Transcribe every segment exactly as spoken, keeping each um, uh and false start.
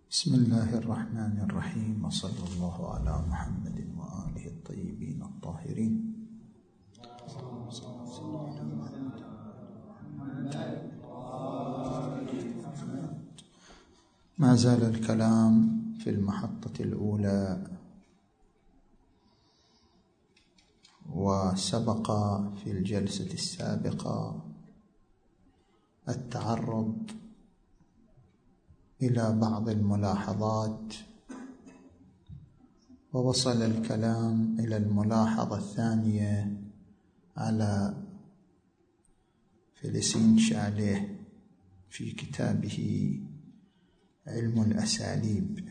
بسم الله الرحمن الرحيم، وصلى الله على محمد وآله الطيبين الطاهرين. ما زال الكلام في المحطة الأولى، وسبق في الجلسة السابقة التعرض إلى بعض الملاحظات، ووصل الكلام إلى الملاحظة الثانية على فلسين شاليه في كتابه علم الأساليب.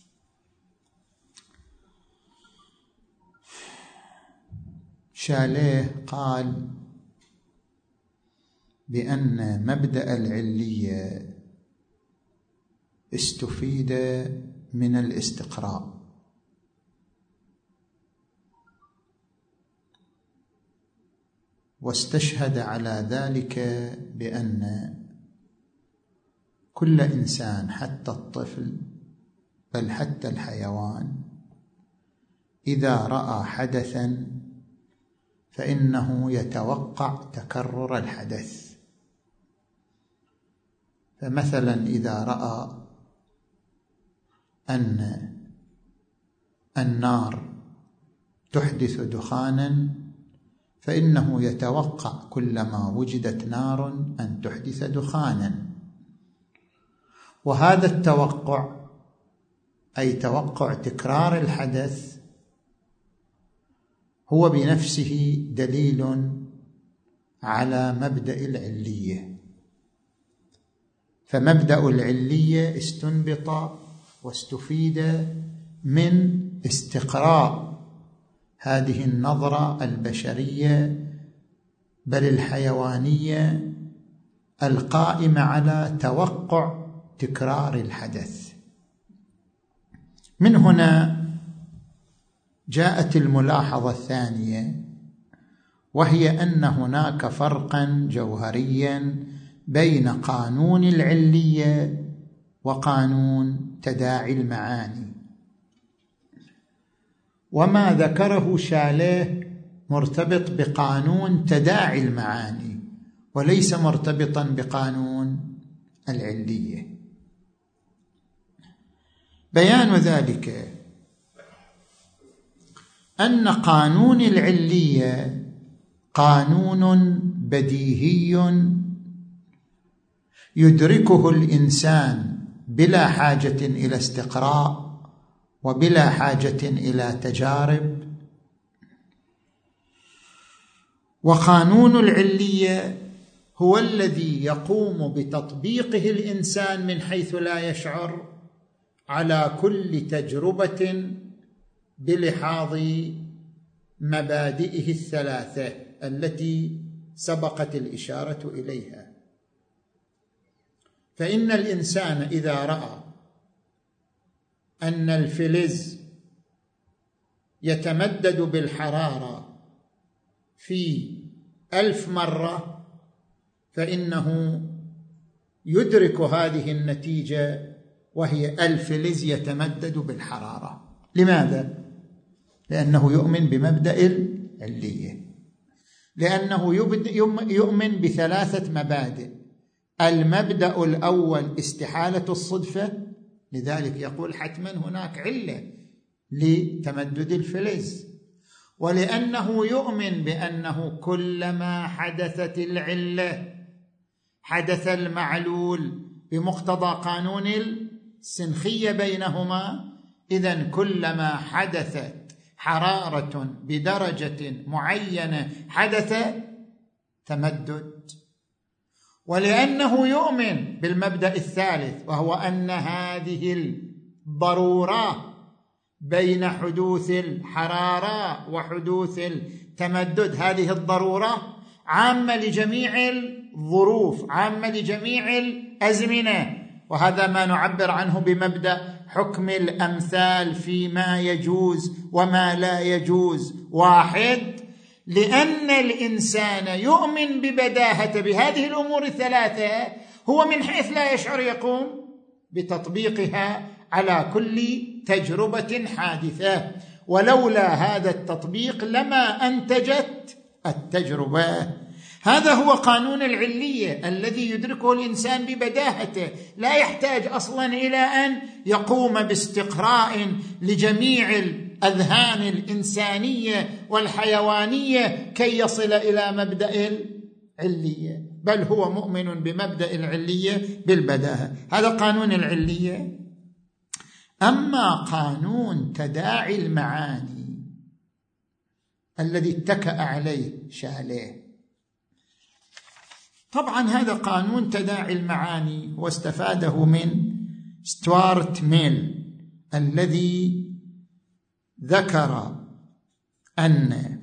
شاليه قال بأن مبدأ العلية استفيد من الاستقراء، واستشهد على ذلك بأن كل إنسان حتى الطفل بل حتى الحيوان إذا رأى حدثا فإنه يتوقع تكرر الحدث. فمثلا إذا رأى أن النار تحدث دخانا فإنه يتوقع كلما وجدت نار أن تحدث دخانا، وهذا التوقع أي توقع تكرار الحدث هو بنفسه دليل على مبدأ العلية. فمبدأ العلية استنبط واستفيد من استقراء هذه النظرة البشرية بل الحيوانية القائمة على توقع تكرار الحدث. من هنا جاءت الملاحظة الثانية، وهي أن هناك فرقا جوهريا بين قانون العلية وقانون تداعي المعاني. وما ذكره شاليه مرتبط بقانون تداعي المعاني وليس مرتبطا بقانون العلية. بيان ذلك أن قانون العلية قانون بديهي يدركه الإنسان بلا حاجة إلى استقراء وبلا حاجة إلى تجارب. وقانون العلية هو الذي يقوم بتطبيقه الإنسان من حيث لا يشعر على كل تجربة بلحاظ مبادئه الثلاثة التي سبقت الإشارة إليها. فإن الإنسان إذا رأى أن الفلز يتمدد بالحرارة في ألف مرة فإنه يدرك هذه النتيجة، وهي الفلز يتمدد بالحرارة. لماذا؟ لأنه يؤمن بمبدأ العلية، لأنه يؤمن بثلاثة مبادئ. المبدأ الأول استحالة الصدفة، لذلك يقول حتما هناك علة لتمدد الفلز. ولأنه يؤمن بأنه كلما حدثت العلة حدث المعلول بمقتضى قانون السنخية بينهما، إذن كلما حدثت حرارة بدرجة معينة حدث تمدد. ولأنه يؤمن بالمبدأ الثالث، وهو أن هذه الضرورة بين حدوث الحرارة وحدوث التمدد، هذه الضرورة عامة لجميع الظروف، عامة لجميع الأزمنة، وهذا ما نعبر عنه بمبدأ حكم الأمثال فيما يجوز وما لا يجوز واحد. لأن الإنسان يؤمن ببداهة بهذه الأمور الثلاثة، هو من حيث لا يشعر يقوم بتطبيقها على كل تجربة حادثة، ولولا هذا التطبيق لما أنتجت التجربة. هذا هو قانون العلية الذي يدركه الإنسان ببداهته، لا يحتاج أصلا إلى أن يقوم باستقراء لجميع الأذهان الإنسانية والحيوانية كي يصل إلى مبدأ العلية، بل هو مؤمن بمبدأ العلية بالبداهة. هذا قانون العلية. أما قانون تداعي المعاني الذي اتكأ عليه شاليه، طبعا هذا قانون تداعي المعاني واستفاده من ستوارت ميل، الذي ذكر أن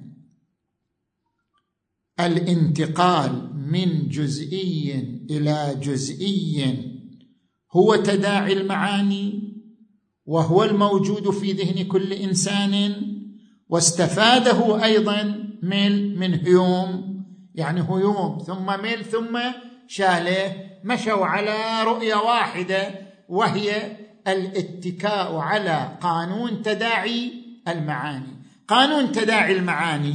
الانتقال من جزئي إلى جزئي هو تداعي المعاني، وهو الموجود في ذهن كل إنسان. واستفاده أيضا ميل من هيوم، يعني هيوم ثم ميل ثم شاله، مشوا على رؤية واحدة، وهي الاتكاء على قانون تداعي المعاني. قانون تداعي المعاني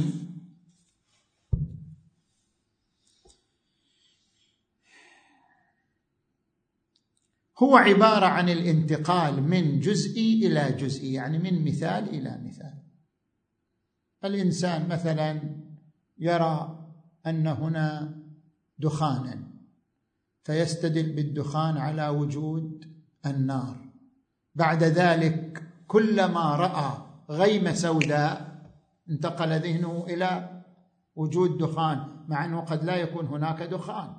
هو عبارة عن الانتقال من جزئي إلى جزئي، يعني من مثال إلى مثال. الإنسان مثلا يرى أن هنا دخانا، فيستدل بالدخان على وجود النار. بعد ذلك كلما رأى غيمة سوداء انتقل ذهنه إلى وجود دخان، مع أنه قد لا يكون هناك دخان.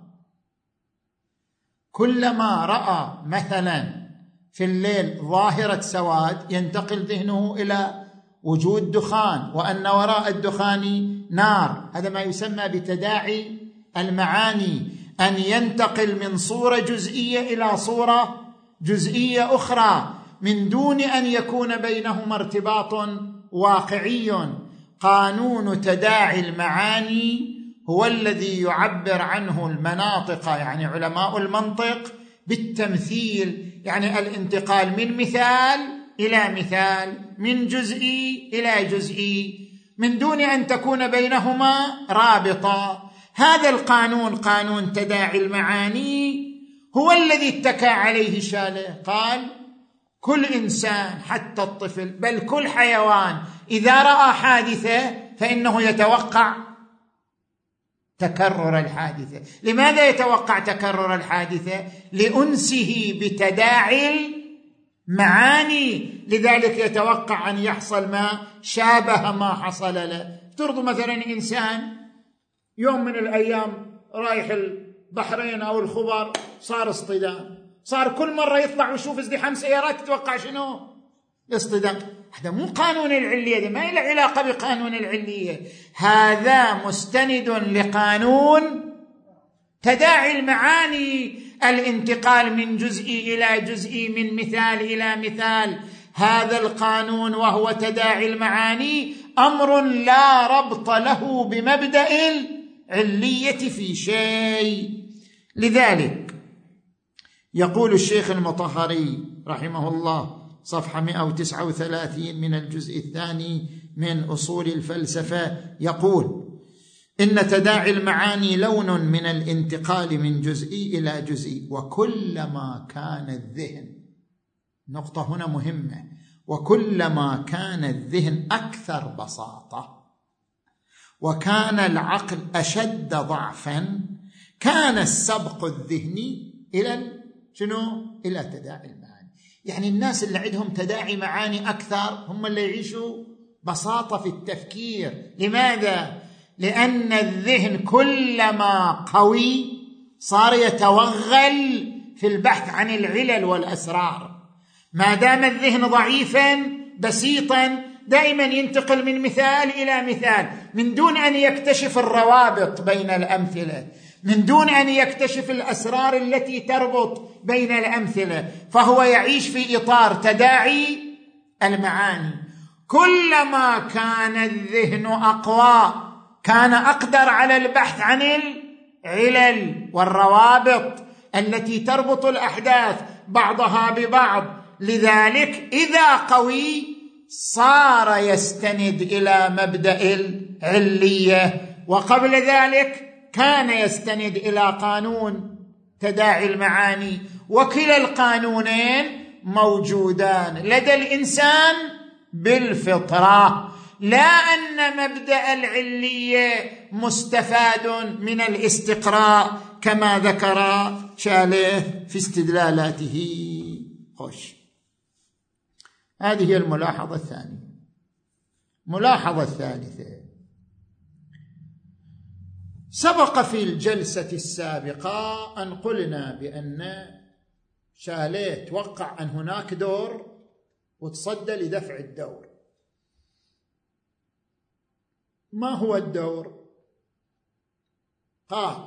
كلما رأى مثلا في الليل ظاهرة سواد ينتقل ذهنه إلى وجود دخان، وأن وراء الدخان نار. هذا ما يسمى بتداعي المعاني، أن ينتقل من صورة جزئية إلى صورة جزئية أخرى من دون أن يكون بينهما ارتباط واقعي. قانون تداعي المعاني هو الذي يعبر عنه المناطق، يعني علماء المنطق، بالتمثيل، يعني الانتقال من مثال إلى مثال، من جزئي إلى جزئي، من دون أن تكون بينهما رابطة. هذا القانون، قانون تداعي المعاني، هو الذي اتكى عليه شاله. قال كل إنسان حتى الطفل، بل كل حيوان، إذا رأى حادثة فإنه يتوقع تكرر الحادثة. لماذا يتوقع تكرر الحادثة؟ لأنسه بتداعي المعاني، لذلك يتوقع أن يحصل ما شابه ما حصل له. افترضوا مثلا إنسان يوم من الأيام رايح البحرين أو الخبر، صار اصطدام، صار كل مرة يطلع ويشوف ازدحام سيارات، تتوقع شنو؟ اصطدام. هذا مو قانون العلية، ده ما له علاقة بقانون العلية، هذا مستند لقانون تداعي المعاني، الانتقال من جزئي إلى جزئي، من مثال إلى مثال. هذا القانون وهو تداعي المعاني أمر لا ربط له بمبدأ العلية في شيء. لذلك يقول الشيخ المطهري رحمه الله صفحة مئة وتسعة وثلاثين من الجزء الثاني من أصول الفلسفة، يقول إن تداعي المعاني لون من الانتقال من جزئي إلى جزئي، وكلما كان الذهن، نقطة هنا مهمة، وكلما كان الذهن أكثر بساطة وكان العقل أشد ضعفا، كان السبق الذهني إلى شنو؟ إلى تداعي المعاني. يعني الناس اللي عندهم تداعي معاني أكثر هم اللي يعيشوا بساطة في التفكير. لماذا؟ لأن الذهن كلما قوي صار يتوغل في البحث عن العلل والأسرار. ما دام الذهن ضعيفا بسيطا دائما ينتقل من مثال إلى مثال، من دون أن يكتشف الروابط بين الأمثلة، من دون أن يكتشف الأسرار التي تربط بين الأمثلة، فهو يعيش في إطار تداعي المعاني. كلما كان الذهن أقوى كان أقدر على البحث عن العلل والروابط التي تربط الأحداث بعضها ببعض. لذلك إذا قوي صار يستند إلى مبدأ العلية، وقبل ذلك كان يستند إلى قانون تداعي المعاني، وكلا القانونين موجودان لدى الإنسان بالفطرة، لا أن مبدأ العلية مستفاد من الاستقراء كما ذكر شاليه في استدلالاته. خوش، هذه هي الملاحظة الثانية. ملاحظة الثالثة، سبق في الجلسة السابقة أن قلنا بأن شاليه توقع أن هناك دور وتصدى لدفع الدور. ما هو الدور؟ قال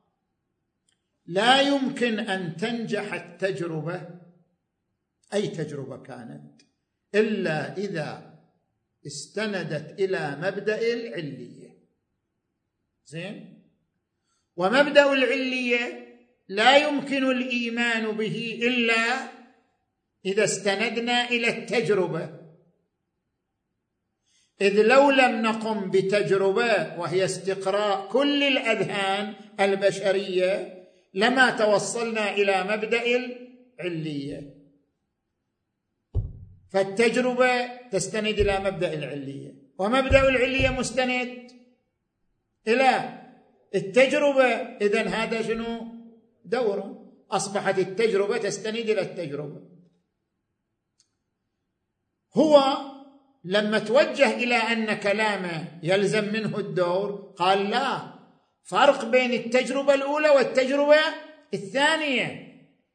لا يمكن أن تنجح التجربة، أي تجربة كانت، إلا إذا استندت إلى مبدأ العلية. زين؟ ومبدأ العلية لا يمكن الإيمان به إلا إذا استندنا إلى التجربة، إذ لو لم نقم بتجربة وهي استقراء كل الأذهان البشرية لما توصلنا إلى مبدأ العلية. فالتجربة تستند إلى مبدأ العلية، ومبدأ العلية مستند إلى التجربة. إذن هذا شنو؟ دور. أصبحت التجربة تستند إلى التجربة. هو لما توجه إلى أن كلامه يلزم منه الدور قال لا، فرق بين التجربة الأولى والتجربة الثانية.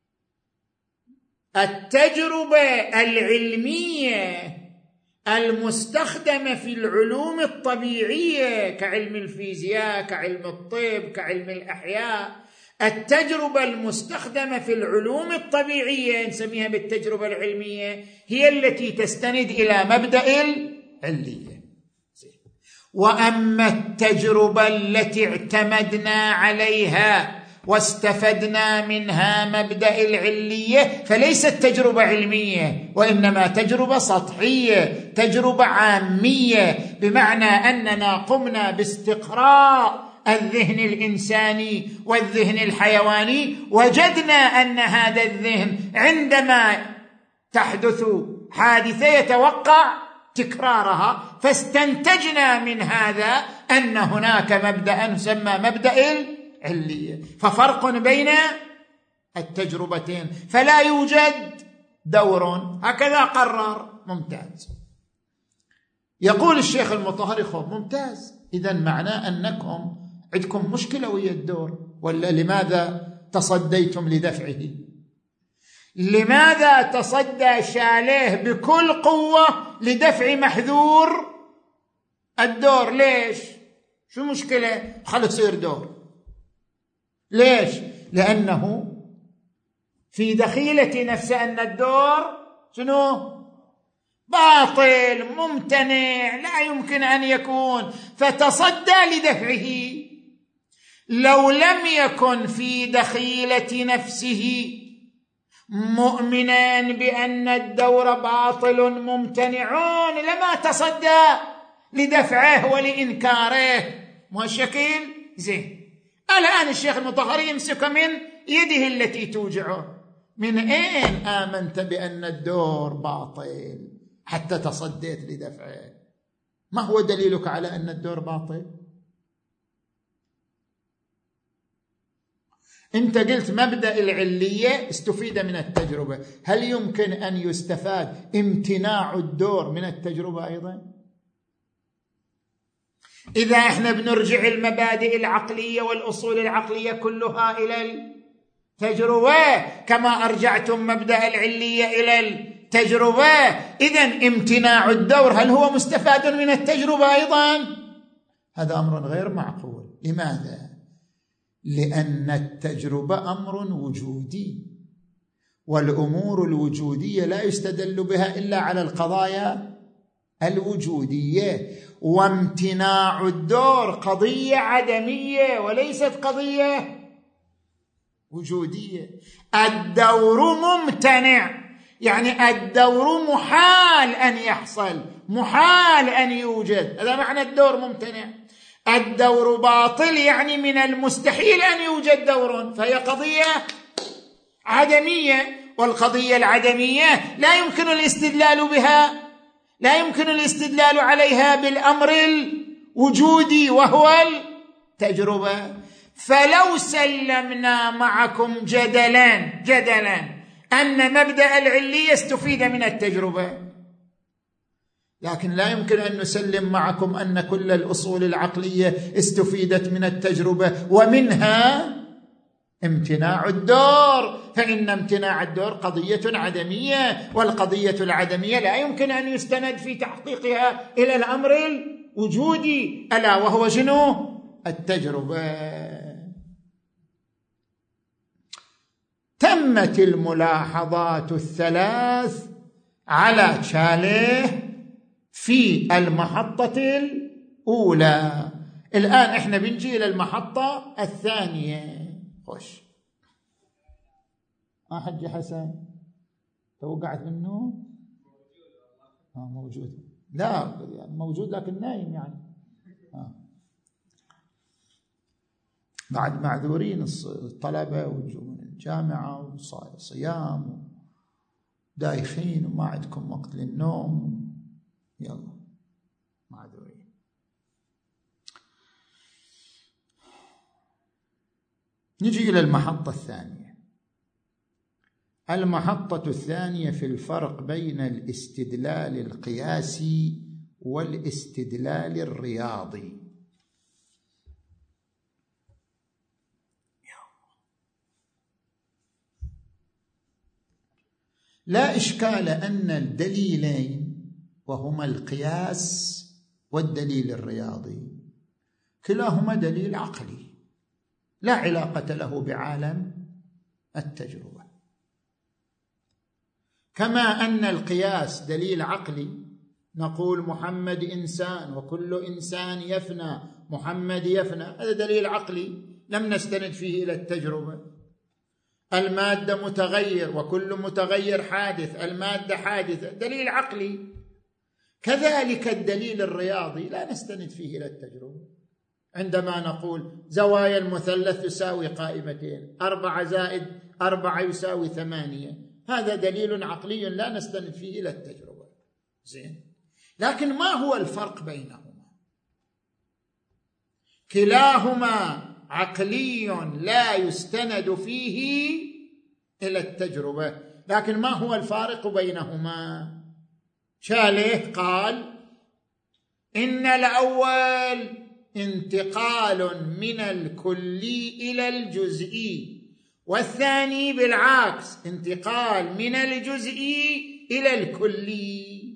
التجربة العلمية المستخدمة في العلوم الطبيعية كعلم الفيزياء، كعلم الطب، كعلم الأحياء، التجربة المستخدمة في العلوم الطبيعية نسميها بالتجربة العلمية، هي التي تستند إلى مبدأ العلية. وأما التجربة التي اعتمدنا عليها واستفدنا منها مبدأ العلية فليست تجربة علمية، وإنما تجربة سطحية، تجربة عامية، بمعنى أننا قمنا باستقراء الذهن الإنساني والذهن الحيواني، وجدنا أن هذا الذهن عندما تحدث حادثة يتوقع تكرارها، فاستنتجنا من هذا أن هناك مبدأ يسمى مبدأ العلية. ففرق بين التجربتين، فلا يوجد دور، هكذا قرر. ممتاز. يقول الشيخ المطهري خب ممتاز، إذن معناه أنكم عندكم مشكلة ويا الدور، ولا لماذا تصديتم لدفعه؟ لماذا تصدى شاليه بكل قوة لدفع محذور الدور؟ ليش؟ شو مشكلة؟ خلي يصير دور. ليش؟ لأنه في دخيلة نفسه أن الدور شنو؟ باطل، ممتنع، لا يمكن أن يكون، فتصدى لدفعه. لو لم يكن في دخيلة نفسه مؤمنا بأن الدور باطل ممتنع لما تصدى لدفعه ولإنكاره. مو الشكل؟ زين. الآن الشيخ المطهري يمسك من يده التي توجعه. من أين آمنت بأن الدور باطل حتى تصديت لدفعه؟ ما هو دليلك على أن الدور باطل؟ أنت قلت مبدأ العلية استفيد من التجربة، هل يمكن أن يستفاد امتناع الدور من التجربة أيضا؟ إذا احنا بنرجع المبادئ العقلية والأصول العقلية كلها إلى التجربة كما أرجعتم مبدأ العلية إلى التجربة، إذن امتناع الدور هل هو مستفاد من التجربة أيضا؟ هذا أمر غير معقول. لماذا؟ لأن التجربة أمر وجودي، والأمور الوجودية لا يستدل بها إلا على القضايا الوجودية، وامتناع الدور قضية عدمية وليست قضية وجودية. الدور ممتنع، يعني الدور محال أن يحصل، محال أن يوجد، هذا معنى الدور ممتنع. الدور باطل، يعني من المستحيل أن يوجد دور، فهي قضية عدمية. والقضية العدمية لا يمكن الاستدلال بها، لا يمكن الاستدلال عليها بالأمر الوجودي وهو التجربة. فلو سلمنا معكم جدلا جدلا أن مبدأ العلية استفيد من التجربة، لكن لا يمكن أن نسلم معكم أن كل الأصول العقلية استفيدت من التجربة، ومنها امتناع الدور، فإن امتناع الدور قضية عدمية، والقضية العدمية لا يمكن أن يستند في تحقيقها إلى الأمر الوجودي، ألا وهو شنو؟ التجربة. تمت الملاحظات الثلاث على تشاليه في المحطة الأولى. الآن إحنا بنجي إلى المحطة الثانية. خوش آه حجي حسن توقعت منه؟ آه موجود، لا موجود لكن نايم يعني. آه. بعد معذورين الطلبة ويجوا من الجامعة وصيام دايخين وما عندكم وقت للنوم، يلا معذورين. نجي إلى المحطة الثانية. المحطة الثانية في الفرق بين الاستدلال القياسي والاستدلال الرياضي. لا إشكال أن الدليلين وهما القياس والدليل الرياضي كلاهما دليل عقلي لا علاقة له بعالم التجربة. كما أن القياس دليل عقلي، نقول محمد إنسان وكل إنسان يفنى، محمد يفنى، هذا دليل عقلي لم نستند فيه إلى التجربة. المادة متغير وكل متغير حادث، المادة حادثة، دليل عقلي. كذلك الدليل الرياضي لا نستند فيه إلى التجربة. عندما نقول زوايا المثلث تساوي قائمتين، أربعة زائد أربعة يساوي ثمانية، هذا دليل عقلي لا نستند فيه إلى التجربة. زين، لكن ما هو الفرق بينهما؟ كلاهما عقلي لا يستند فيه إلى التجربة، لكن ما هو الفارق بينهما؟ شاليه قال إن الأول انتقال من الكلي إلى الجزئي، والثاني بالعكس انتقال من الجزئي إلى الكلي.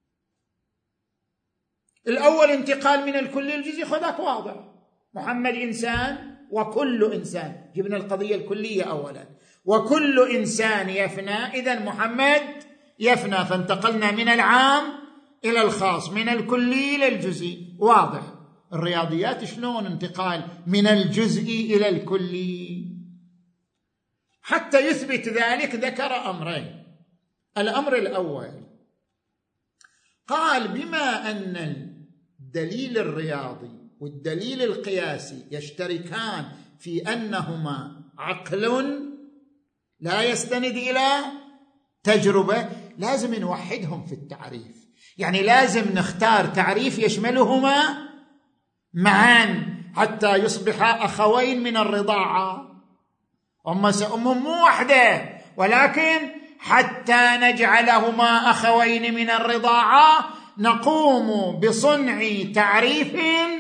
الأول انتقال من الكلي إلى الجزئي خذاك واضح، محمد إنسان وكل إنسان، جبنا القضية الكلية أولا، وكل إنسان يفنى، إذن محمد يفنى، فانتقلنا من العام إلى الخاص، من الكلي إلى الجزئي، واضح. الرياضيات شلون انتقال من الجزئي إلى الكلي؟ حتى يثبت ذلك ذكر أمرين. الأمر الأول قال بما أن الدليل الرياضي والدليل القياسي يشتركان في أنهما عقل لا يستند إلى تجربة، لازم نوحدهم في التعريف، يعني لازم نختار تعريف يشملهما معا حتى يصبح أخوين من الرضاعة. هم سأمهم مو وحدة، ولكن حتى نجعلهما أخوين من الرضاعة نقوم بصنع تعريف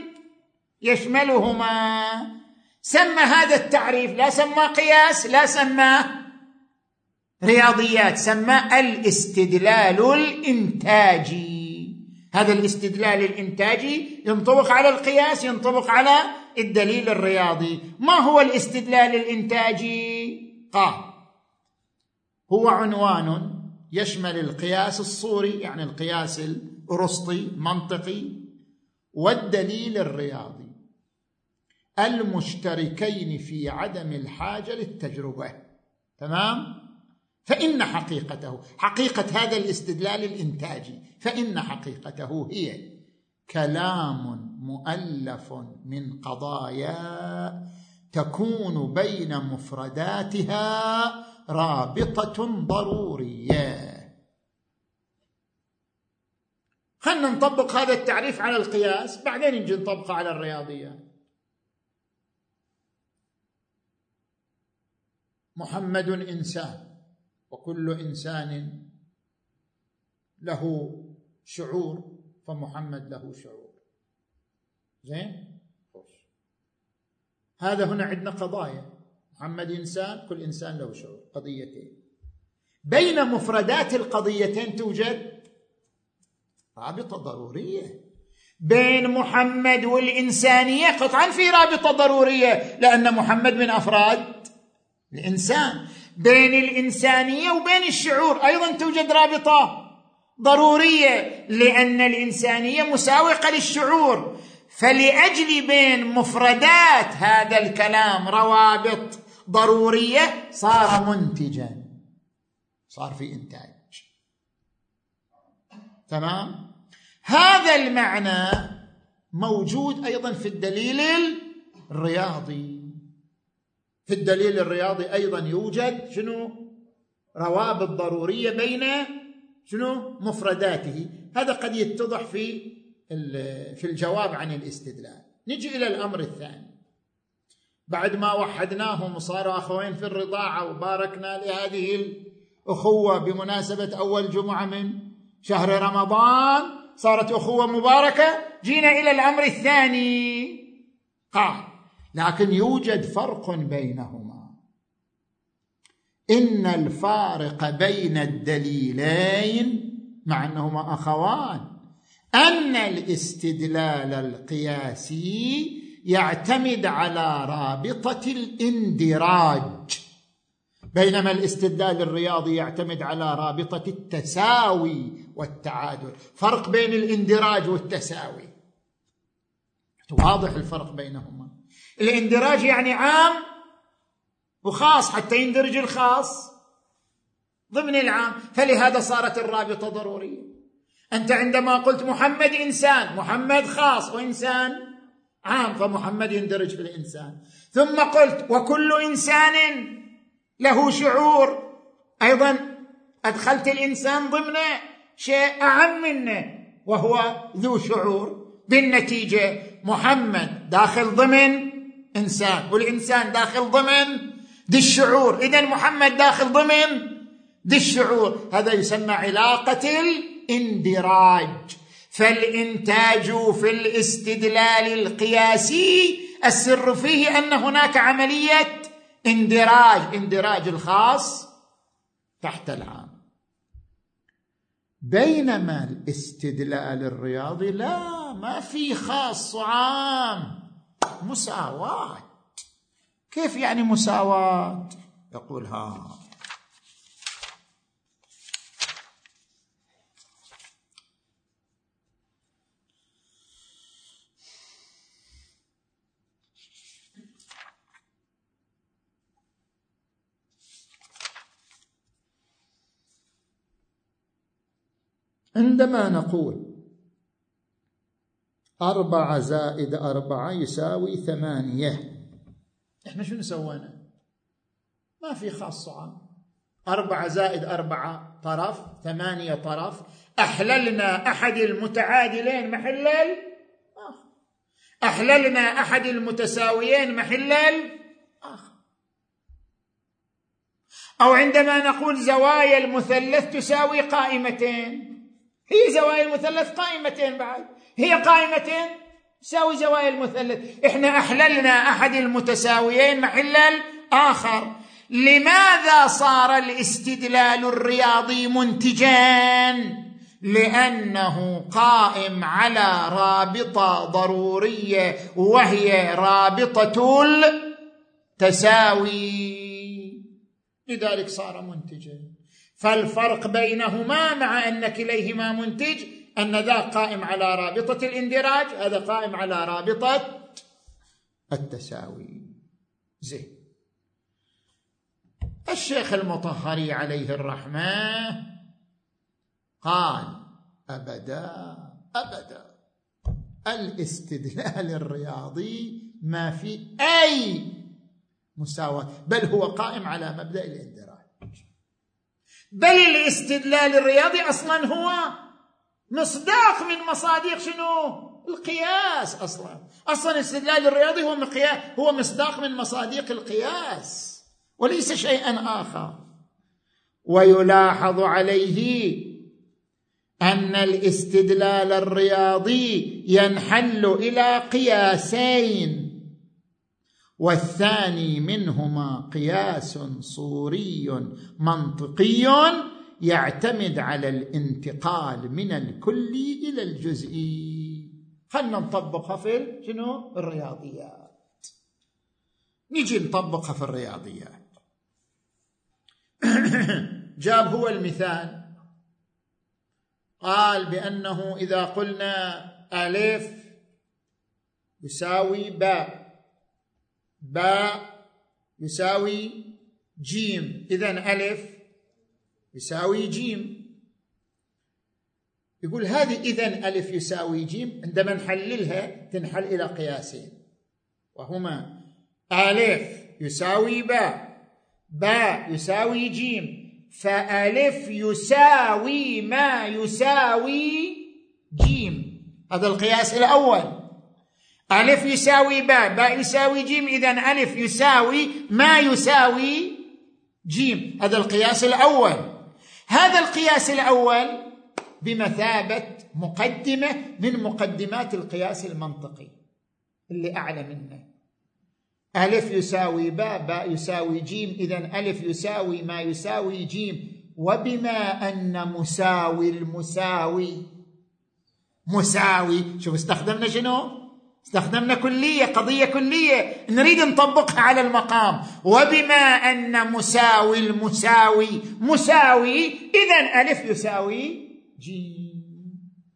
يشملهما. سمى هذا التعريف، لا سمى قياس، لا سمى رياضيات، سمى الاستدلال الإنتاجي. هذا الاستدلال الإنتاجي ينطبق على القياس، ينطبق على الدليل الرياضي. ما هو الاستدلال الإنتاجي؟ قال هو عنوان يشمل القياس الصوري، يعني القياس الأرسطي منطقي، والدليل الرياضي. المشتركين في عدم الحاجة للتجربة. تمام؟ فإن حقيقته، حقيقة هذا الاستدلال الإنتاجي، فإن حقيقته هي كلام مؤلف من قضايا تكون بين مفرداتها رابطة ضرورية. خلنا نطبق هذا التعريف على القياس، بعدين نجي نطبقه على الرياضيات. محمد إنسان، وكل إنسان له شعور، فمحمد له شعور. زين؟ هذا هنا عندنا قضايا، محمد إنسان، كل إنسان له شعور، قضيتين. بين مفردات القضيتين توجد رابطة ضرورية. بين محمد والإنسانية قطعا في رابطة ضرورية، لأن محمد من أفراد الإنسان. بين الإنسانية وبين الشعور أيضا توجد رابطة ضرورية، لأن الإنسانية مساوقة للشعور. فلأجل بين مفردات هذا الكلام روابط ضرورية صار منتجا، صار في إنتاج. تمام؟ هذا المعنى موجود أيضا في الدليل الرياضي. في الدليل الرياضي أيضا يوجد شنو؟ روابط ضرورية بين شنو؟ مفرداته. هذا قد يتضح في في الجواب عن الاستدلال. نجي إلى الأمر الثاني. بعد ما وحدناهم وصاروا أخوين في الرضاعة وباركنا لهذه الأخوة بمناسبة أول جمعة من شهر رمضان، صارت أخوة مباركة، جينا إلى الأمر الثاني. قال لكن يوجد فرق بينهما. إن الفارق بين الدليلين مع أنهما أخوان أن الاستدلال القياسي يعتمد على رابطة الاندراج، بينما الاستدلال الرياضي يعتمد على رابطة التساوي والتعادل. فرق بين الاندراج والتساوي، واضح الفرق بينهما. الاندراج يعني عام وخاص حتى يندرج الخاص ضمن العام، فلهذا صارت الرابطة ضرورية. أنت عندما قلت محمد إنسان، محمد خاص وإنسان عام، فمحمد يندرج في الإنسان. ثم قلت وكل إنسان له شعور، أيضا أدخلت الإنسان ضمن شيء أعم منه وهو ذو شعور. بالنتيجة محمد داخل ضمن إنسان، والإنسان داخل ضمن ذي الشعور، إذن محمد داخل ضمن ذي الشعور. هذا يسمى علاقة الاندراج. فالإنتاج في الاستدلال القياسي السر فيه أن هناك عملية اندراج، اندراج الخاص تحت العام. بينما الاستدلال الرياضي لا، ما في خاص وعام، مساواة. كيف يعني مساواة؟ يقول ها عندما نقول أربعة زائد أربعة يساوي ثمانية، إحنا شنو سوينا؟ ما في خاص عام. أربعة زائد أربعة طرف، ثمانية طرف، أحللنا أحد المتعادلين محل الآخر، أحللنا أحد المتساويين محل الآخر. أو عندما نقول زوايا المثلث تساوي قائمتين، هي زوايا المثلث قائمتين، بعد هي قائمتين تساوي زوايا المثلث. إحنا أحللنا أحد المتساويين محل الآخر. لماذا صار الاستدلال الرياضي منتجا؟ لأنه قائم على رابطة ضرورية وهي رابطة التساوي، لذلك صار منتجا. فالفرق بينهما مع أن كليهما منتج أن ذا قائم على رابطة الاندراج، هذا قائم على رابطة التساوي. زين. الشيخ المطهري عليه الرحمة قال أبدا أبدا الاستدلال الرياضي ما في أي مساواة، بل هو قائم على مبدأ الاندراج. بل الاستدلال الرياضي أصلا هو مصداق من مصادق شنو؟ القياس. أصلا أصلا الاستدلال الرياضي هو مقياس، هو مصداق من مصادق القياس وليس شيئا آخر. ويلاحظ عليه أن الاستدلال الرياضي ينحل إلى قياسين، والثاني منهما قياس صوري منطقي يعتمد على الانتقال من الكلي إلى الجزئي. خلنا نطبقها في شنو؟ الرياضيات. نيجي نطبقها في الرياضيات. جاب هو المثال، قال بأنه إذا قلنا ألف يساوي باء، باء يساوي جيم، إذن ألف يساوي جيم. يقول هذه إذن ألف يساوي جيم عندما نحللها تنحل إلى قياسين، وهما ألف يساوي باء، باء يساوي جيم، فألف يساوي ما يساوي جيم. هذا القياس الأول. ألف يساوي باء، باء يساوي جيم، إذن ألف يساوي ما يساوي جيم. هذا القياس الأول. هذا القياس الأول بمثابة مقدمة من مقدمات القياس المنطقي اللي أعلى منه. ألف يساوي باء، باء يساوي جيم، إذن ألف يساوي ما يساوي جيم. وبما أن مساوي المساوي مساوي، شوف استخدمنا شنو؟ استخدمنا كلية، قضية كلية نريد نطبقها على المقام. وبما أن مساوي المساوي مساوي، إذن ألف يساوي جيم.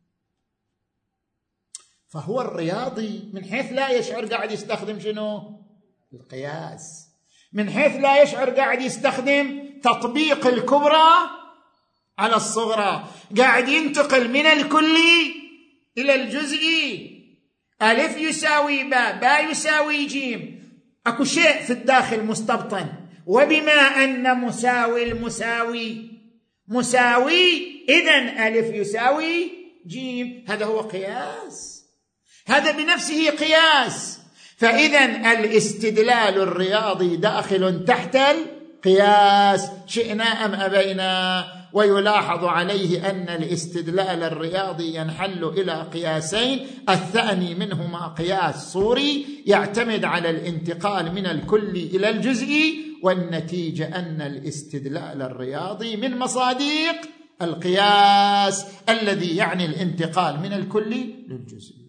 فهو الرياضي من حيث لا يشعر قاعد يستخدم شنو؟ القياس. من حيث لا يشعر قاعد يستخدم تطبيق الكبرى على الصغرى، قاعد ينتقل من الكلي إلى الجزئي. ألف يساوي باء، باء يساوي جيم، أكو شيء في الداخل مستبطن. وبما أن مساوي المساوي مساوي، إذن ألف يساوي جيم. هذا هو قياس، هذا بنفسه قياس. فإذن الاستدلال الرياضي داخل تحت القياس شئنا أم أبينا. ويلاحظ عليه أن الاستدلال الرياضي ينحل إلى قياسين، الثاني منهما قياس صوري يعتمد على الانتقال من الكلي إلى الجزئي، والنتيجة أن الاستدلال الرياضي من مصادق القياس الذي يعني الانتقال من الكلي للجزئي.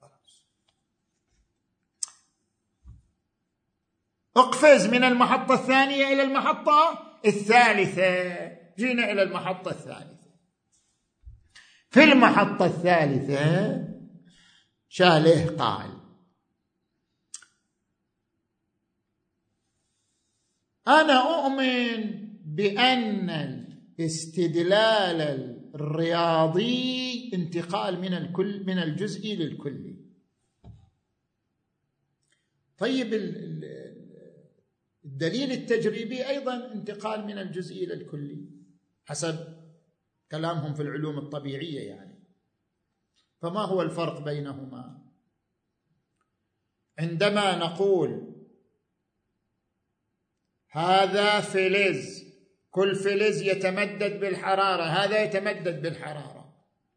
اقفز من المحطة الثانية إلى المحطة الثالثة. جينا إلى المحطة الثالثة. في المحطة الثالثة شاليه قال أنا أؤمن بأن الاستدلال الرياضي انتقال من الكل من الجزئي للكلي. طيب الدليل التجريبي أيضا انتقال من الجزئي إلى الكلي حسب كلامهم في العلوم الطبيعية يعني. فما هو الفرق بينهما؟ عندما نقول هذا فلز، كل فلز يتمدد بالحرارة، هذا يتمدد بالحرارة،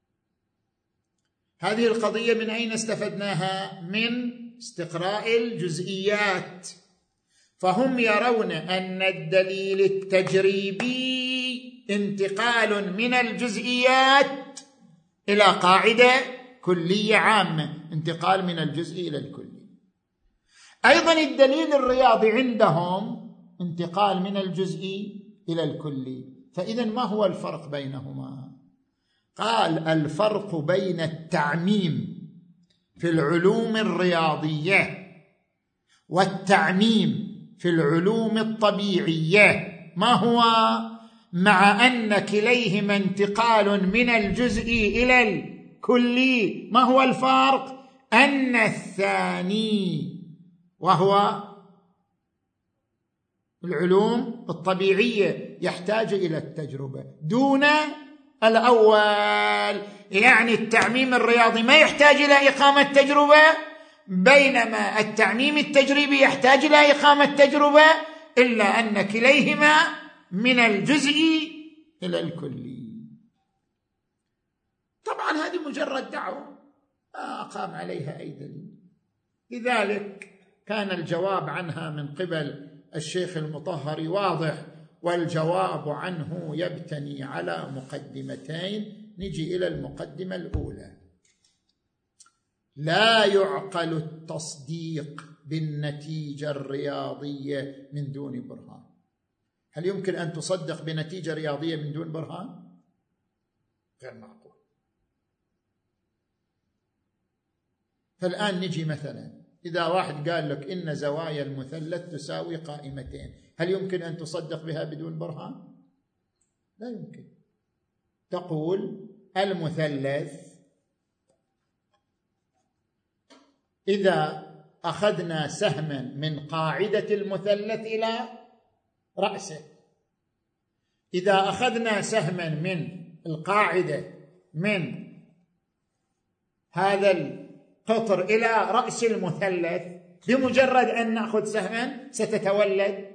هذه القضية من أين استفدناها؟ من استقراء الجزئيات. فهم يرون أن الدليل التجريبي انتقال من الجزئيات إلى قاعدة كلية عامة، انتقال من الجزئي إلى الكلي. أيضا الدليل الرياضي عندهم انتقال من الجزئي إلى الكلي. فإذا ما هو الفرق بينهما؟ قال الفرق بين التعميم في العلوم الرياضية والتعميم في العلوم الطبيعية ما هو؟ مع أن كليهما انتقال من الجزئي إلى الكلي، ما هو الفرق؟ أن الثاني وهو العلوم الطبيعية يحتاج إلى التجربة دون الأول، يعني التعميم الرياضي ما يحتاج إلى إقامة تجربة، بينما التعميم التجريبي يحتاج إلى إقامة تجربة، إلا أن كليهما من الجزئي إلى الكلي. طبعا هذه مجرد دعوة ما أقام عليها أي دليل، لذلك كان الجواب عنها من قبل الشيخ المطهري واضح، والجواب عنه يبتني على مقدمتين. نجي إلى المقدمة الأولى: لا يعقل التصديق بالنتيجة الرياضية من دون برهان. هل يمكن أن تصدق بنتيجة رياضية من دون برهان؟ غير معقول. فالآن نجي مثلا إذا واحد قال لك إن زوايا المثلث تساوي قائمتين، هل يمكن أن تصدق بها بدون برهان؟ لا يمكن. تقول المثلث إذا أخذنا سهما من قاعدة المثلث إلى رأسه، إذا أخذنا سهما من القاعدة من هذا القطر إلى رأس المثلث، بمجرد أن نأخذ سهما ستتولد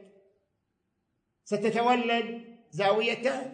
ستتولد زاويتان،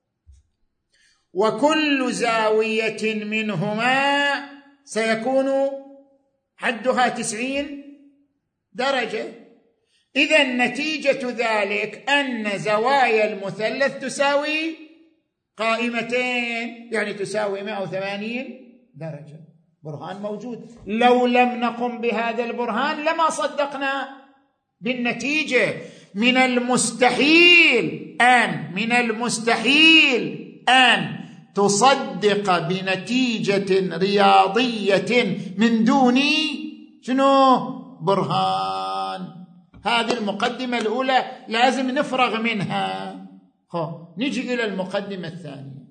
وكل زاوية منهما سيكون حدها تسعين درجة. إذن نتيجة ذلك أن زوايا المثلث تساوي قائمتين، يعني تساوي مئة وثمانين درجة. برهان موجود. لو لم نقم بهذا البرهان لما صدقنا بالنتيجة. من المستحيل أن من المستحيل أن تصدق بنتيجة رياضية من دون شنو؟ برهان. هذه المقدمة الأولى لازم نفرغ منها. خو نجي إلى المقدمة الثانية: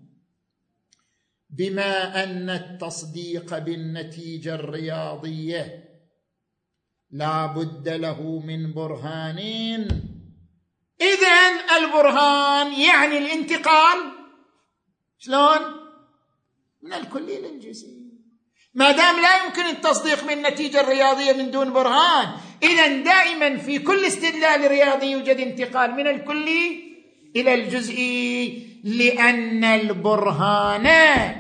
بما أن التصديق بالنتيجة الرياضية لا بد له من برهانين، إذن البرهان يعني الانتقال شلون؟ من الكلي للجزئي. ما دام لا يمكن التصديق بالنتيجة الرياضية من دون برهان، إذن دائما في كل استدلال رياضي يوجد انتقال من الكلي إلى الجزئي، لأن البرهان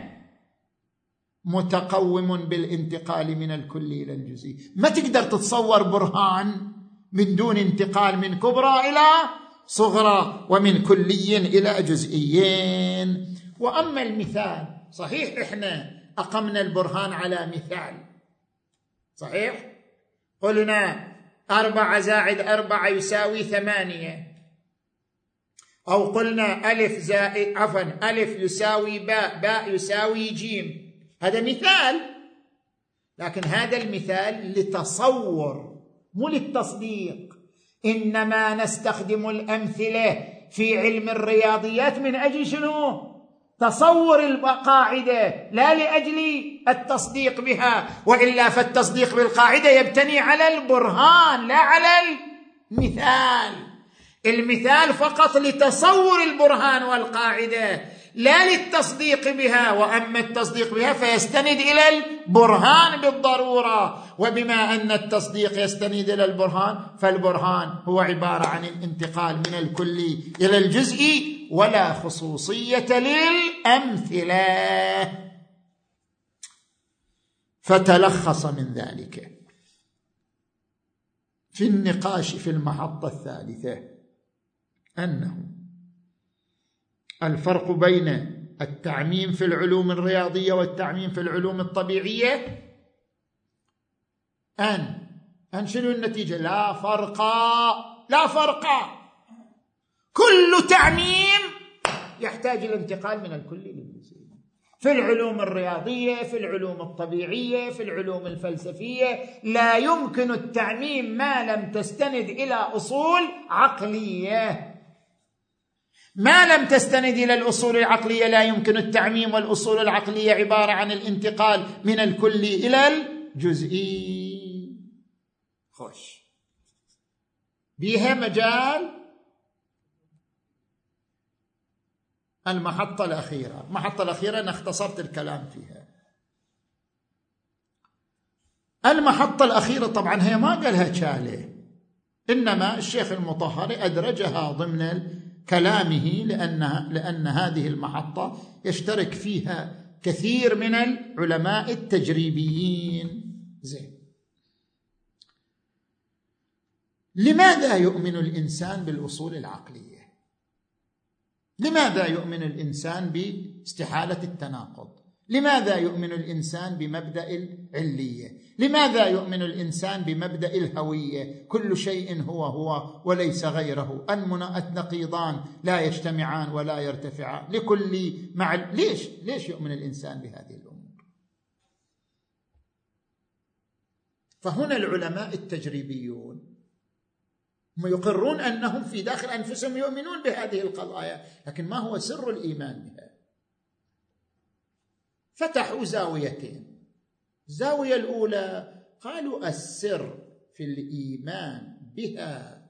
متقوم بالانتقال من الكلي إلى الجزئي. ما تقدر تتصور برهان من دون انتقال من كبرى إلى صغرى ومن كلي إلى جزئيين. وأما المثال، صحيح إحنا أقمنا البرهان على مثال، صحيح قلنا أربعة زائد أربعة يساوي ثمانية، أو قلنا ألف زائد عفوا ألف يساوي باء، باء يساوي جيم. هذا مثال، لكن هذا المثال لتصور مو للتصديق. إنما نستخدم الأمثلة في علم الرياضيات من أجل شنو؟ تصور القاعدة، لا لأجل التصديق بها، وإلا فالتصديق بالقاعدة يبتني على البرهان لا على المثال. المثال فقط لتصور البرهان والقاعدة لا للتصديق بها، وأما التصديق بها فيستند إلى البرهان بالضرورة. وبما أن التصديق يستند إلى البرهان، فالبرهان هو عبارة عن الانتقال من الكلي إلى الجزئي، ولا خصوصية للأمثلة. فتلخص من ذلك في النقاش في المحطة الثالثة أنه الفرق بين التعميم في العلوم الرياضية والتعميم في العلوم الطبيعية أن أن شنو النتيجة؟ لا فرق، لا فرق. كل تعميم يحتاج الى انتقال من الكلي للجزئي. في العلوم الرياضية، في العلوم الطبيعية، في العلوم الفلسفية. لا يمكن التعميم ما لم تستند إلى أصول عقلية. ما لم تستند إلى الأصول العقلية لا يمكن التعميم، والأصول العقلية عبارة عن الانتقال من الكلي إلى الجزئي. خوش بيها مجال المحطة الأخيرة. المحطة الأخيرة أنا اختصرت الكلام فيها. المحطة الأخيرة طبعا هي ما قالها تشالي، إنما الشيخ المطهري أدرجها ضمن كلامه لأنها لأن هذه المحطة يشترك فيها كثير من العلماء التجريبيين. زين، لماذا يؤمن الإنسان بالأصول العقلية؟ لماذا يؤمن الإنسان باستحالة التناقض؟ لماذا يؤمن الإنسان بمبدأ العلية؟ لماذا يؤمن الإنسان بمبدأ الهوية؟ كل شيء هو هو وليس غيره، النقيضان لا يجتمعان ولا يرتفعان لكل مع. ليش ليش يؤمن الإنسان بهذه الأمور؟ فهنا العلماء التجريبيون هم يقرون أنهم في داخل أنفسهم يؤمنون بهذه القضايا، لكن ما هو سر الإيمان بها؟ فتحوا زاويتين. الزاوية الأولى قالوا السر في الإيمان بها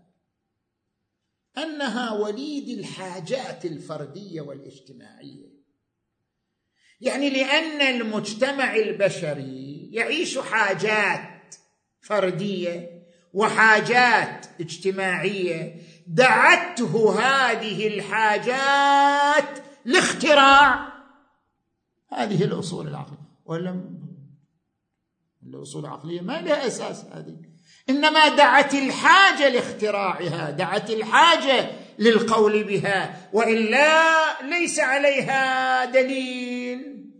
أنها وليد الحاجات الفردية والاجتماعية، يعني لأن المجتمع البشري يعيش حاجات فردية وحاجات اجتماعية، دعته هذه الحاجات لاختراع هذه الأصول العقلية. ولا الأصول العقلية ما لها أساس هذه، إنما دعت الحاجة لاختراعها، دعت الحاجة للقول بها، وإلا ليس عليها دليل.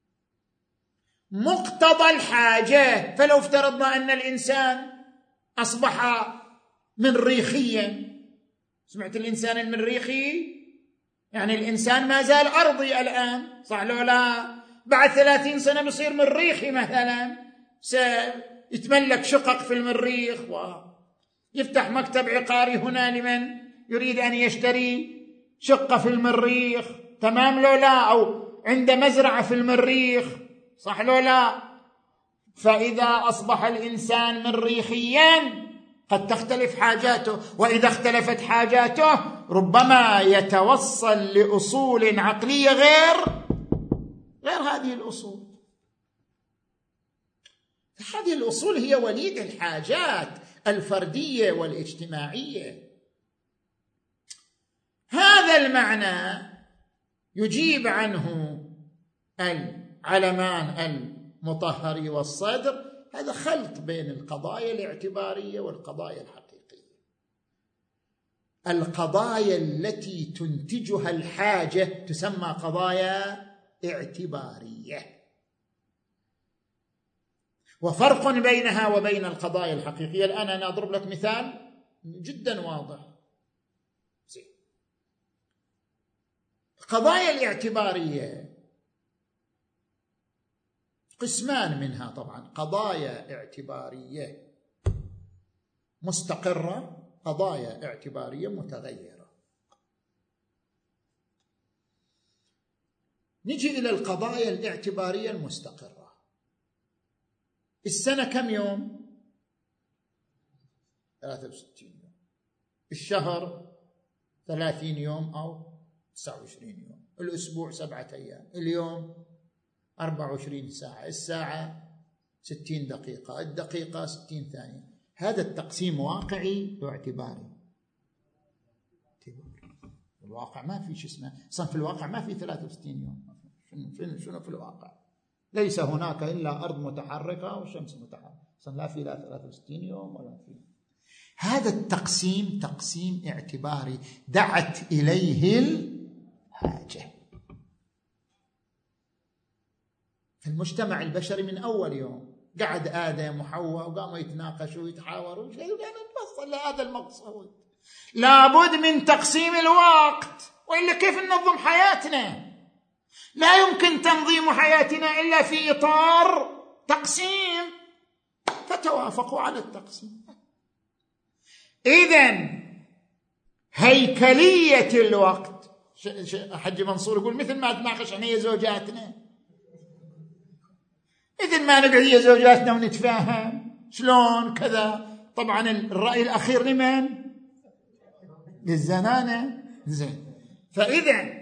مقتضى الحاجة، فلو افترضنا أن الإنسان أصبح مريخيا، سمعت الإنسان المريخي؟ يعني الإنسان ما زال أرضي الآن، صح لو لا؟ بعد ثلاثين سنة بيصير مريخي مثلا، سيتملك شقق في المريخ ويفتح مكتب عقاري هنا لمن يريد أن يشتري شقة في المريخ، تمام لو لا؟ أو عند مزرعة في المريخ، صح لو لا؟ فإذا أصبح الإنسان مريخيا قد تختلف حاجاته، وإذا اختلفت حاجاته ربما يتوصل لأصول عقلية غير غير هذه الأصول. هذه الأصول هي وليد الحاجات الفردية والاجتماعية. هذا المعنى يجيب عنه العلمان المطهري والصدر. هذا خلط بين القضايا الاعتبارية والقضايا الحقيقية. القضايا التي تنتجها الحاجة تسمى قضايا اعتبارية، وفرق بينها وبين القضايا الحقيقية. الآن أنا أضرب لك مثال جدا واضح. القضايا الاعتبارية قسمان منها طبعا، قضايا اعتبارية مستقرة، قضايا اعتبارية متغيرة. نجي إلى القضايا الاعتبارية المستقرة. السنة كم يوم؟ ثلاثة وستين يوم. الشهر ثلاثين يوم أو تسعة وعشرين يوم. الأسبوع سبعة أيام. اليوم أربعة وعشرين ساعة. الساعة ستين دقيقة. الدقيقة ستين ثانية. هذا التقسيم واقعي واعتباري. الواقع ما في شيء اسمه، أصلا في الواقع ما في ثلاثة وستين يوم. شنو في الواقع؟ ليس هناك إلا أرض متحركة وشمس متحركة، أصلا لا في لا ثلاثة وستين يوم ولا في. هذا التقسيم تقسيم اعتباري دعت إليه الحاجة. في المجتمع البشري من أول يوم قعد آدم وحواء وقاموا يتناقشوا ويتحاوروا وشيء، يعني نوصل لهذا المقصود. لابد من تقسيم الوقت، وإلا كيف ننظم حياتنا؟ لا يمكن تنظيم حياتنا إلا في إطار تقسيم، فتوافقوا على التقسيم. إذن هيكلية الوقت، حج منصور يقول مثل ما تناقش احنا هي زوجاتنا، مثل ما نقعد هي زوجاتنا ونتفاهم شلون كذا. طبعا الرأي الأخير لمن؟ للزنانة. زين. فإذا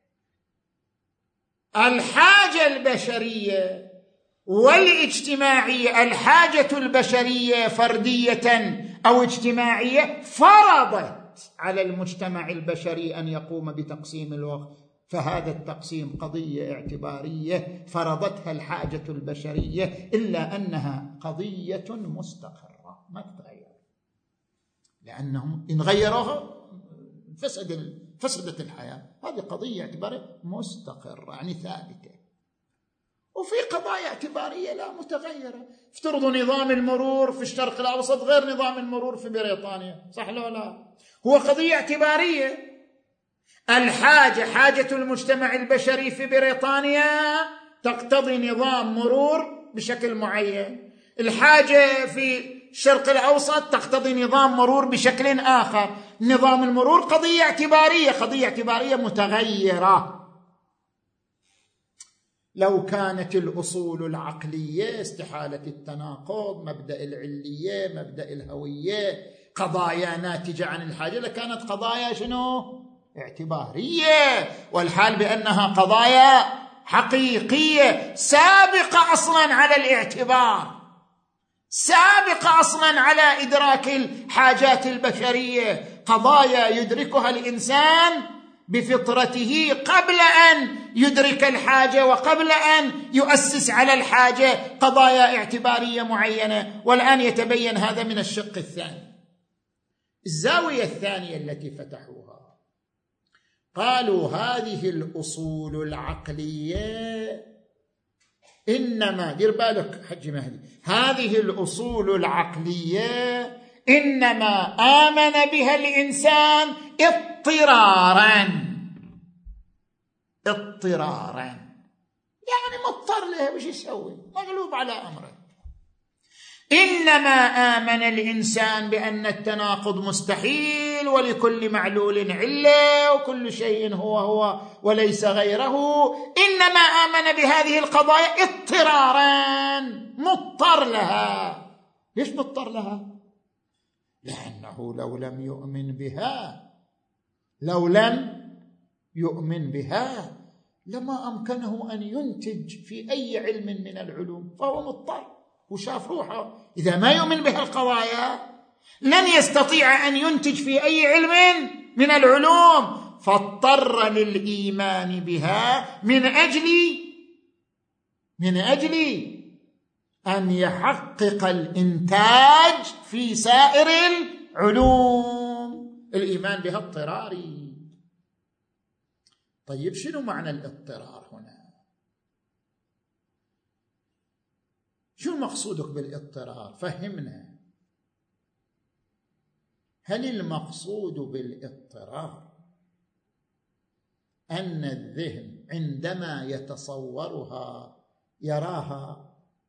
الحاجة البشرية والاجتماعية، الحاجة البشرية فردية أو اجتماعية فرضت على المجتمع البشري أن يقوم بتقسيم الوقت، فهذا التقسيم قضية اعتبارية فرضتها الحاجة البشرية، إلا أنها قضية مستقرة ما تتغير، لأنهم إن غيروها فسد فسدت الحياة. هذه قضية اعتبارية مستقرة يعني ثابتة. وفي قضايا اعتبارية لا متغيرة. افترضوا نظام المرور في الشرق الأوسط غير نظام المرور في بريطانيا، صح لا لا؟ هو قضية اعتبارية. الحاجة حاجة المجتمع البشري في بريطانيا تقتضي نظام مرور بشكل معين، الحاجة في الشرق الأوسط تقتضي نظام مرور بشكل آخر. نظام المرور قضية اعتبارية، قضية اعتبارية متغيرة. لو كانت الأصول العقلية استحالة التناقض، مبدأ العلية، مبدأ الهوية، قضايا ناتجة عن الحاجة، لكانت قضايا شنو؟ اعتبارية، والحال بأنها قضايا حقيقية سابقة أصلا على الاعتبار، سابقة أصلا على إدراك الحاجات البشرية، قضايا يدركها الإنسان بفطرته قبل أن يدرك الحاجة وقبل أن يؤسس على الحاجة قضايا اعتبارية معينة. والآن يتبين هذا من الشق الثاني. الزاوية الثانية التي فتحوها قالوا هذه الأصول العقلية إنما، دير بالك حج مهدي، هذه الأصول العقلية إنما آمن بها الإنسان اضطرارا، اضطرارا يعني مضطر لها، وش يسوي؟ مغلوب على أمره. إنما آمن الإنسان بأن التناقض مستحيل، ولكل معلول علة، وكل شيء هو هو وليس غيره. إنما آمن بهذه القضايا اضطرارا، مضطر لها. ليش مضطر لها؟ لأنه لو لم يؤمن بها لو لم يؤمن بها لما أمكنه أن ينتج في أي علم من العلوم، فهو مضطر وشاف روحه إذا ما يؤمن بها القضايا لن يستطيع أن ينتج في أي علم من العلوم، فاضطر للإيمان بها من أجل من أجل أن يحقق الإنتاج في سائر العلوم. الإيمان بها اضطراري. طيب شنو معنى الاضطرار هنا؟ شو مقصودك بالاضطرار؟ فهمنا. هل المقصود بالاضطرار أن الذهن عندما يتصورها يراها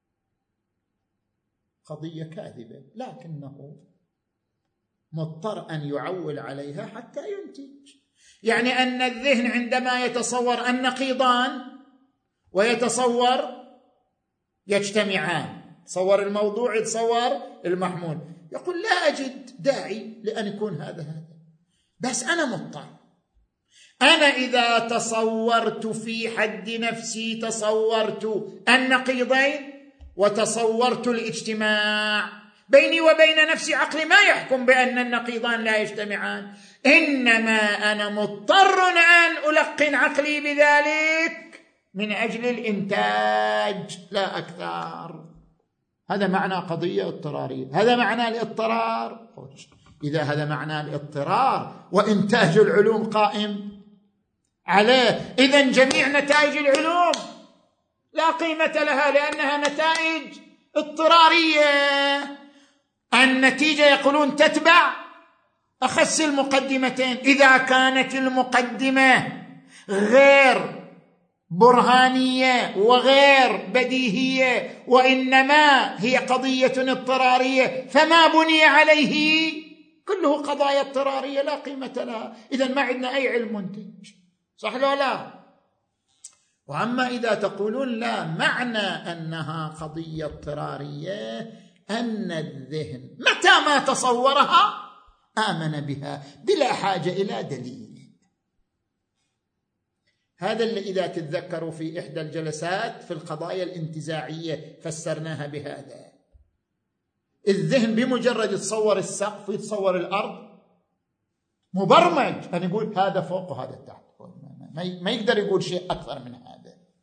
قضية كاذبة، لكنه مضطر أن يعول عليها حتى ينتج؟ يعني أن الذهن عندما يتصور النقيضان ويتصور يجتمعان، تصور الموضوع يتصور المحمول، يقول لا أجد داعي لأن يكون هذا هذا، بس أنا مضطر. أنا إذا تصورت في حد نفسي تصورت النقيضين وتصورت الاجتماع بيني وبين نفسي، عقلي ما يحكم بأن النقيضان لا يجتمعان، إنما أنا مضطر أن ألقن عقلي بذلك من أجل الإنتاج لا أكثر. هذا معنى قضية اضطرارية، هذا معنى الاضطرار. إذا هذا معنى الاضطرار وإنتاج العلوم قائم عليه، إذن جميع نتائج العلوم لا قيمة لها لأنها نتائج اضطرارية. النتيجة يقولون تتبع أخس المقدمتين. إذا كانت المقدمة غير برهانية وغير بديهية، وإنما هي قضية اضطرارية، فما بني عليه كله قضايا اضطرارية لا قيمة لها. إذن ما عندنا أي علم منتج، صح ولا لا؟ وأما إذا تقولون لا، معنى أنها قضية اضطرارية أن الذهن متى ما تصورها آمن بها بلا حاجة إلى دليل. هذا اللي إذا تتذكروا في إحدى الجلسات في القضايا الانتزاعية فسرناها بهذا. الذهن بمجرد يتصور السقف ويتصور الأرض مبرمج أن يقول هذا فوق وهذا تحت، ما يقدر يقول شيء أكثر من هذا.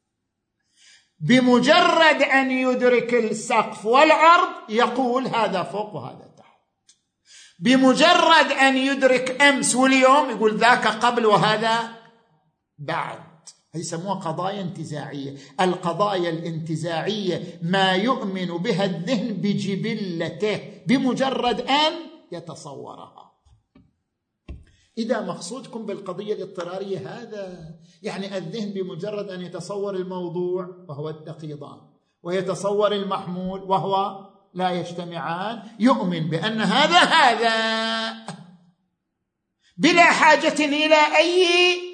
بمجرد أن يدرك السقف والأرض يقول هذا فوق وهذا تحت. بمجرد أن يدرك أمس واليوم يقول ذاك قبل وهذا بعد. يسموها قضايا انتزاعية. القضايا الانتزاعية ما يؤمن بها الذهن بجبلته بمجرد أن يتصورها. إذا مقصودكم بالقضية الاضطرارية هذا، يعني الذهن بمجرد أن يتصور الموضوع وهو النقيضان ويتصور المحمول وهو لا يجتمعان يؤمن بأن هذا هذا بلا حاجة إلى أي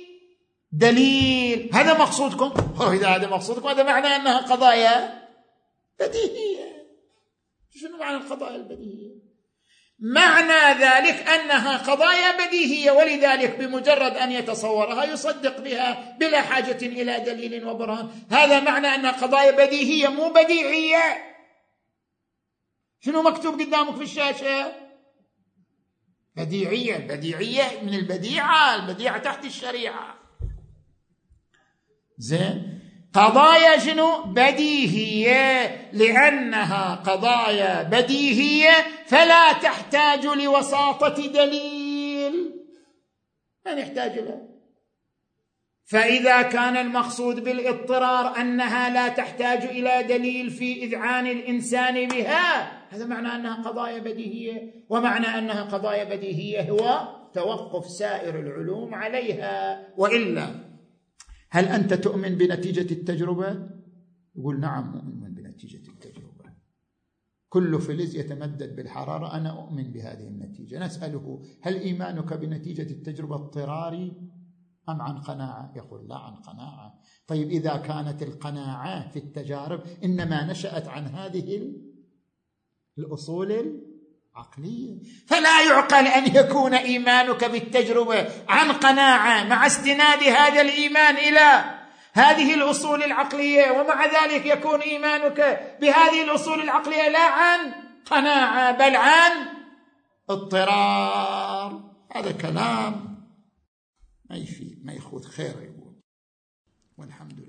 دليل. هذا مقصودكم؟ إذا هذا مقصودكم هذا معنى أنها قضايا بديهية. شنو معنى القضايا البديهية؟ معنى ذلك أنها قضايا بديهية، ولذلك بمجرد أن يتصورها يصدق بها بلا حاجة إلى دليل وبرهان. هذا معنى أنها قضايا بديهية مو بديعية. شنو مكتوب قدامك في الشاشة؟ بديعية. البديعية من البديعة، البديعة تحت الشريعة. زين، قضايا شنو؟ بديهية. لأنها قضايا بديهية فلا تحتاج لوساطة دليل، ما نحتاج له. فإذا كان المقصود بالاضطرار أنها لا تحتاج إلى دليل في إذعان الإنسان بها، هذا معنى أنها قضايا بديهية. ومعنى أنها قضايا بديهية هو توقف سائر العلوم عليها. وإلا هل أنت تؤمن بنتيجة التجربة؟ يقول نعم أؤمن بنتيجة التجربة. كل فلز يتمدد بالحرارة أنا أؤمن بهذه النتيجة. نسأله هل إيمانك بنتيجة التجربة اضطراري أم عن قناعة؟ يقول لا، عن قناعة. طيب إذا كانت القناعة في التجارب إنما نشأت عن هذه الأصول العقلية، فلا يعقل أن يكون إيمانك بالتجربة عن قناعة مع استناد هذا الإيمان إلى هذه الأصول العقلية، ومع ذلك يكون إيمانك بهذه الأصول العقلية لا عن قناعة بل عن اضطرار. هذا كلام ما يفيد، ما يخوض خير يقول. والحمد لله.